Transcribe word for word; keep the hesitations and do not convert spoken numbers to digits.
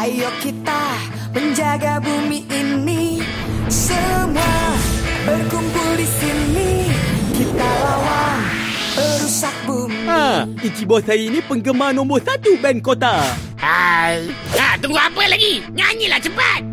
Ayo kita menjaga bumi ini, semua berkumpul di sini. Kita lawan perusak bumi. Ha, Ichibo saya ini penggemar nombor satu band kota. Hai. Ha, tunggu apa lagi? Nyanyilah cepat.